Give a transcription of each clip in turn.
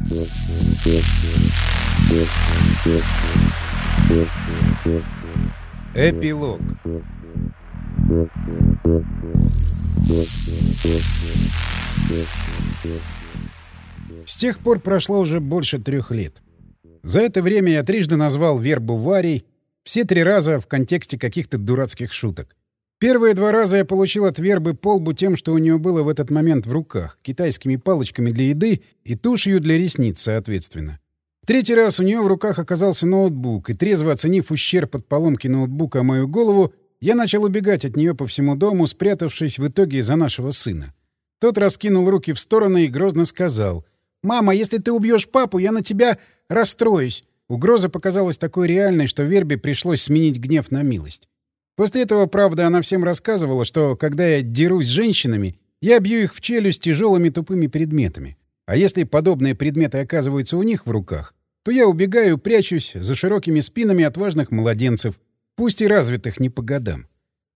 Эпилог. С тех пор прошло уже больше 3 лет. За это время я трижды назвал вербу Варей, все 3 раза в контексте каких-то дурацких шуток. Первые 2 раза я получил от вербы по лбу тем, что у нее было в этот момент в руках, китайскими палочками для еды и тушью для ресниц, соответственно. В 3-й раз у нее в руках оказался ноутбук, и, трезво оценив ущерб от поломки ноутбука о мою голову, я начал убегать от нее по всему дому, спрятавшись в итоге за нашего сына. Тот раскинул руки в стороны и грозно сказал: «Мама, если ты убьешь папу, я на тебя расстроюсь». Угроза показалась такой реальной, что Вербе пришлось сменить гнев на милость. После этого, правда, она всем рассказывала, что, когда я дерусь с женщинами, я бью их в челюсть тяжелыми тупыми предметами. А если подобные предметы оказываются у них в руках, то я убегаю, прячусь за широкими спинами отважных младенцев, пусть и развитых не по годам.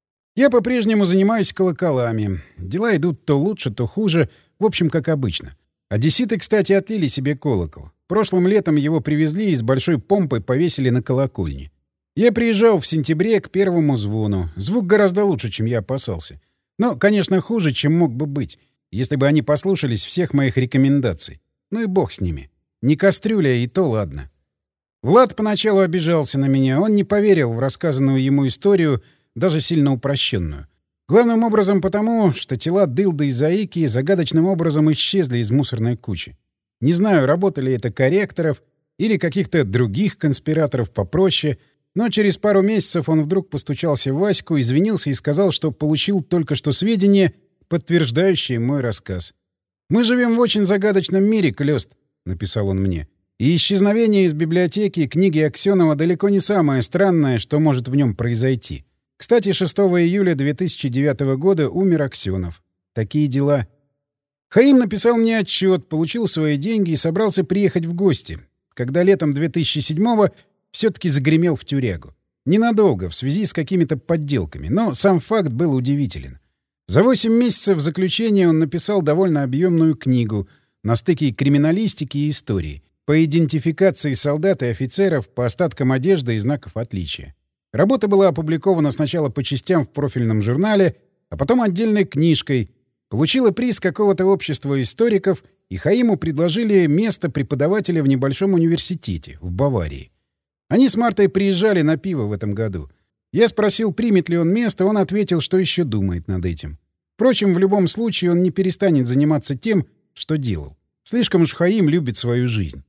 Я по-прежнему занимаюсь колоколами. Дела идут то лучше, то хуже, в общем, как обычно. Одесситы, кстати, отлили себе колокол. Прошлым летом его привезли и с большой помпой повесили на колокольне. Я приезжал в сентябре к первому звону. Звук гораздо лучше, чем я опасался. Но, конечно, хуже, чем мог бы быть, если бы они послушались всех моих рекомендаций. Ну и бог с ними. Не кастрюля, и то ладно. Влад поначалу обижался на меня. Он не поверил в рассказанную ему историю, даже сильно упрощенную. Главным образом потому, что тела Дылды и Заики загадочным образом исчезли из мусорной кучи. Не знаю, работали это корректоров или каких-то других конспираторов попроще, но через пару месяцев он вдруг постучался в Ваську, извинился и сказал, что получил только что сведения, подтверждающие мой рассказ. «Мы живем в очень загадочном мире, Клёст», — написал он мне. «И исчезновение из библиотеки книги Аксёнова далеко не самое странное, что может в нем произойти. Кстати, 6 июля 2009 года умер Аксёнов. Такие дела». Хаим написал мне отчет, получил свои деньги и собрался приехать в гости, когда летом 2007-го все-таки загремел в тюрягу. Ненадолго, в связи с какими-то подделками, но сам факт был удивителен. За 8 месяцев заключения он написал довольно объемную книгу на стыке криминалистики и истории по идентификации солдат и офицеров по остаткам одежды и знаков отличия. Работа была опубликована сначала по частям в профильном журнале, а потом отдельной книжкой, получила приз какого-то общества историков, и Хаиму предложили место преподавателя в небольшом университете в Баварии. Они с Мартой приезжали на пиво в этом году. Я спросил, примет ли он место, он ответил, что еще думает над этим. Впрочем, в любом случае он не перестанет заниматься тем, что делал. Слишком уж Хаим любит свою жизнь.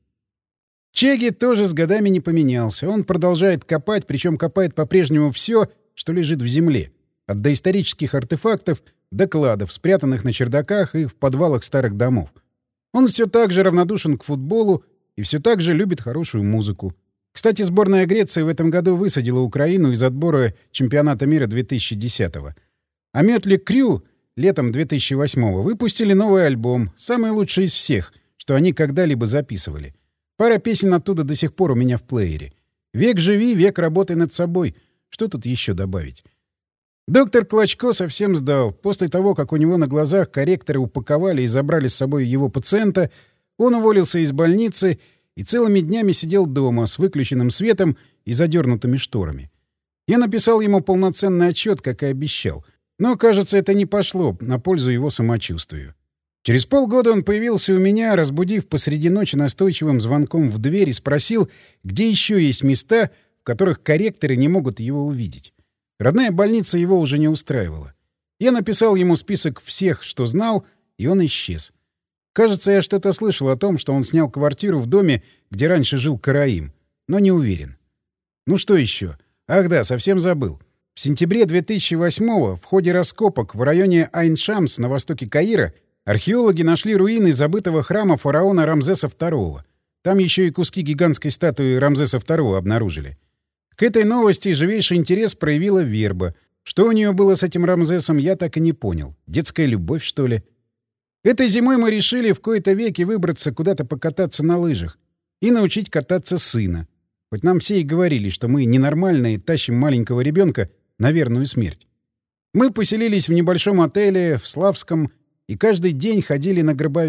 Чеги тоже с годами не поменялся. Он продолжает копать, причем копает по-прежнему все, что лежит в земле. От доисторических артефактов до кладов, спрятанных на чердаках и в подвалах старых домов. Он все так же равнодушен к футболу и все так же любит хорошую музыку. Кстати, сборная Греции в этом году высадила Украину из отбора чемпионата мира 2010-го. А Mötley Crüe летом 2008-го выпустили новый альбом, самый лучший из всех, что они когда-либо записывали. Пара песен оттуда до сих пор у меня в плеере. «Век живи, век работай над собой». Что тут еще добавить? Доктор Клочко совсем сдал. После того, как у него на глазах корректоры упаковали и забрали с собой его пациента, он уволился из больницы и целыми днями сидел дома с выключенным светом и задернутыми шторами. Я написал ему полноценный отчет, как и обещал. Но, кажется, это не пошло на пользу его самочувствию. Через полгода он появился у меня, разбудив посреди ночи настойчивым звонком в дверь и спросил, где еще есть места, в которых корректоры не могут его увидеть. Родная больница его уже не устраивала. Я написал ему список всех, что знал, и он исчез. Кажется, я что-то слышал о том, что он снял квартиру в доме, где раньше жил Караим, но не уверен. Ну что еще? Ах да, совсем забыл. В сентябре 2008-го в ходе раскопок в районе Айн-Шамс на востоке Каира археологи нашли руины забытого храма фараона Рамзеса II. Там еще и куски гигантской статуи Рамзеса II обнаружили. К этой новости живейший интерес проявила Верба. Что у нее было с этим Рамзесом, я так и не понял. Детская любовь, что ли? Этой зимой мы решили в кои-то веки выбраться куда-то покататься на лыжах и научить кататься сына. Хоть нам все и говорили, что мы ненормальные, тащим маленького ребенка на верную смерть. Мы поселились в небольшом отеле в Славском и каждый день ходили на Гробовец.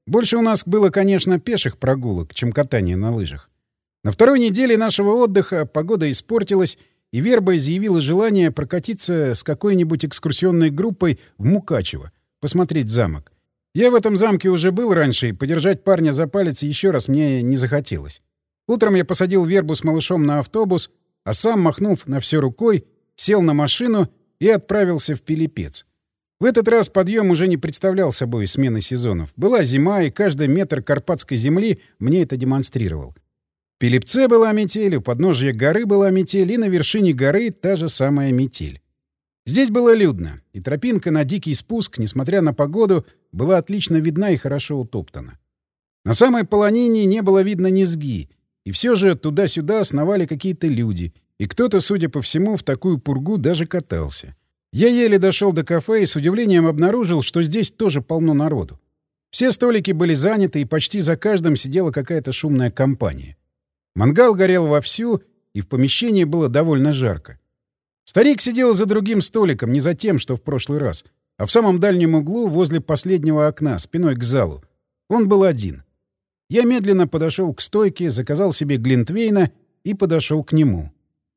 Больше у нас было, конечно, пеших прогулок, чем катание на лыжах. На второй неделе нашего отдыха погода испортилась, и Верба изъявила желание прокатиться с какой-нибудь экскурсионной группой в Мукачево, посмотреть замок. Я в этом замке уже был раньше, и подержать парня за палец еще раз мне не захотелось. Утром я посадил Вербу с малышом на автобус, а сам, махнув на все рукой, сел на машину и отправился в Пилипец. В этот раз подъем уже не представлял собой смены сезонов. Была зима, и каждый метр карпатской земли мне это демонстрировал. В Пилипце была метель, у подножия горы была метель, и на вершине горы та же самая метель. Здесь было людно, и тропинка на дикий спуск, несмотря на погоду, была отлично видна и хорошо утоптана. На самой полонине не было видно низги, и все же туда-сюда сновали какие-то люди, и кто-то, судя по всему, в такую пургу даже катался. Я еле дошел до кафе и с удивлением обнаружил, что здесь тоже полно народу. Все столики были заняты, и почти за каждым сидела какая-то шумная компания. Мангал горел вовсю, и в помещении было довольно жарко. Старик сидел за другим столиком, не за тем, что в прошлый раз, а в самом дальнем углу возле последнего окна, спиной к залу. Он был один. Я медленно подошел к стойке, заказал себе глинтвейна и подошел к нему.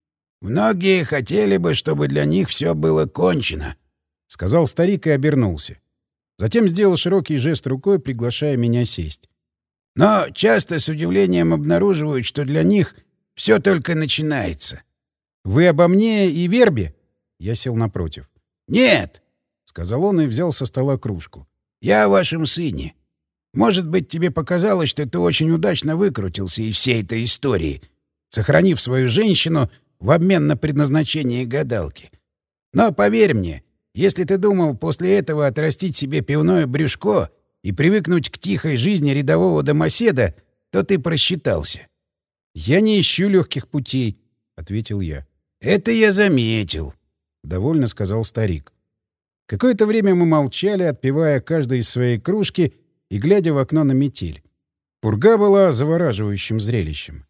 «Многие хотели бы, чтобы для них все было кончено», — сказал старик и обернулся. Затем сделал широкий жест рукой, приглашая меня сесть. «Но часто с удивлением обнаруживают, что для них все только начинается». «Вы обо мне и Вербе?» Я сел напротив. «Нет», — сказал он и взял со стола кружку. «Я о вашем сыне. Может быть, тебе показалось, что ты очень удачно выкрутился из всей этой истории, сохранив свою женщину в обмен на предназначение гадалки. Но поверь мне, если ты думал после этого отрастить себе пивное брюшко и привыкнуть к тихой жизни рядового домоседа, то ты просчитался». «Я не ищу легких путей», — ответил я. «Это я заметил», — довольно сказал старик. Какое-то время мы молчали, отпивая каждый из своей кружки и глядя в окно на метель. Пурга была завораживающим зрелищем.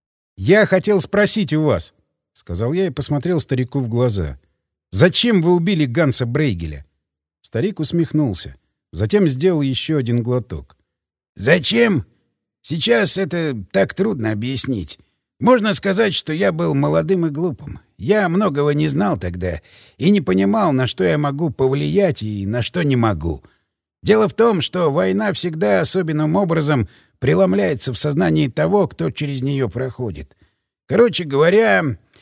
«Я хотел спросить у вас», — сказал я и посмотрел старику в глаза. «Зачем вы убили Ганса Брейгеля?» Старик усмехнулся. Затем сделал еще один глоток. «Зачем? Сейчас это так трудно объяснить. Можно сказать, что я был молодым и глупым. Я многого не знал тогда и не понимал, на что я могу повлиять и на что не могу. Дело в том, что война всегда особенным образом преломляется в сознании того, кто через нее проходит. Короче говоря,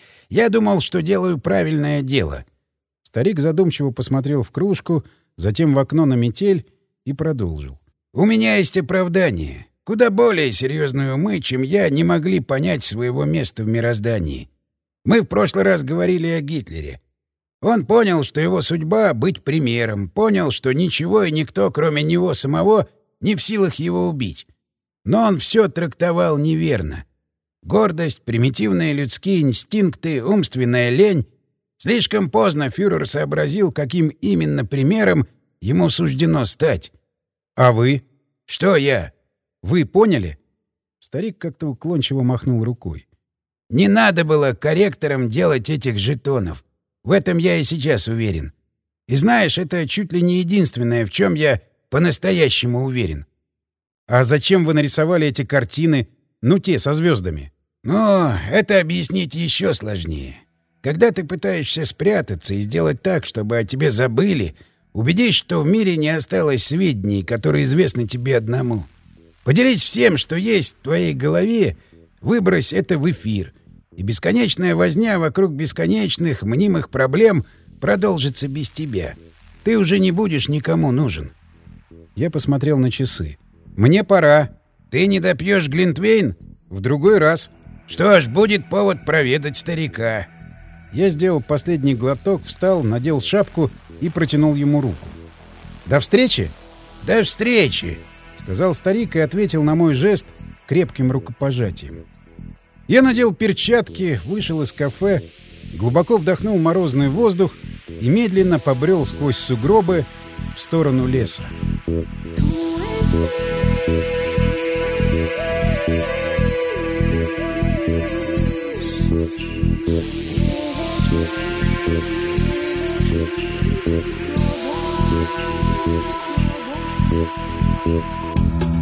я думал, что делаю правильное дело». Старик задумчиво посмотрел в кружку, затем в окно на метель и продолжил. «У меня есть оправдание. Куда более серьезные умы, чем я, не могли понять своего места в мироздании. Мы в прошлый раз говорили о Гитлере. Он понял, что его судьба — быть примером, понял, что ничего и никто, кроме него самого, не в силах его убить. Но он все трактовал неверно. Гордость, примитивные людские инстинкты, умственная лень. Слишком поздно фюрер сообразил, каким именно примером ему суждено стать. «А вы?» «Что я?» «Вы поняли?» Старик как-то уклончиво махнул рукой. «Не надо было корректором делать этих жетонов. В этом я и сейчас уверен. И знаешь, это чуть ли не единственное, в чем я по-настоящему уверен». «А зачем вы нарисовали эти картины, ну те, со звездами?» «Ну, это объяснить еще сложнее. Когда ты пытаешься спрятаться и сделать так, чтобы о тебе забыли, убедись, что в мире не осталось сведений, которые известны тебе одному. Поделись всем, что есть в твоей голове, выбрось это в эфир, и бесконечная возня вокруг бесконечных мнимых проблем продолжится без тебя. Ты уже не будешь никому нужен». Я посмотрел на часы. «Мне пора». «Ты не допьешь глинтвейн?» «В другой раз». «Что ж, будет повод проведать старика». Я сделал последний глоток, встал, надел шапку и протянул ему руку. «До встречи?» «До встречи», — сказал старик и ответил на мой жест крепким рукопожатием. Я надел перчатки, вышел из кафе, глубоко вдохнул морозный воздух и медленно побрел сквозь сугробы в сторону леса. Thank you.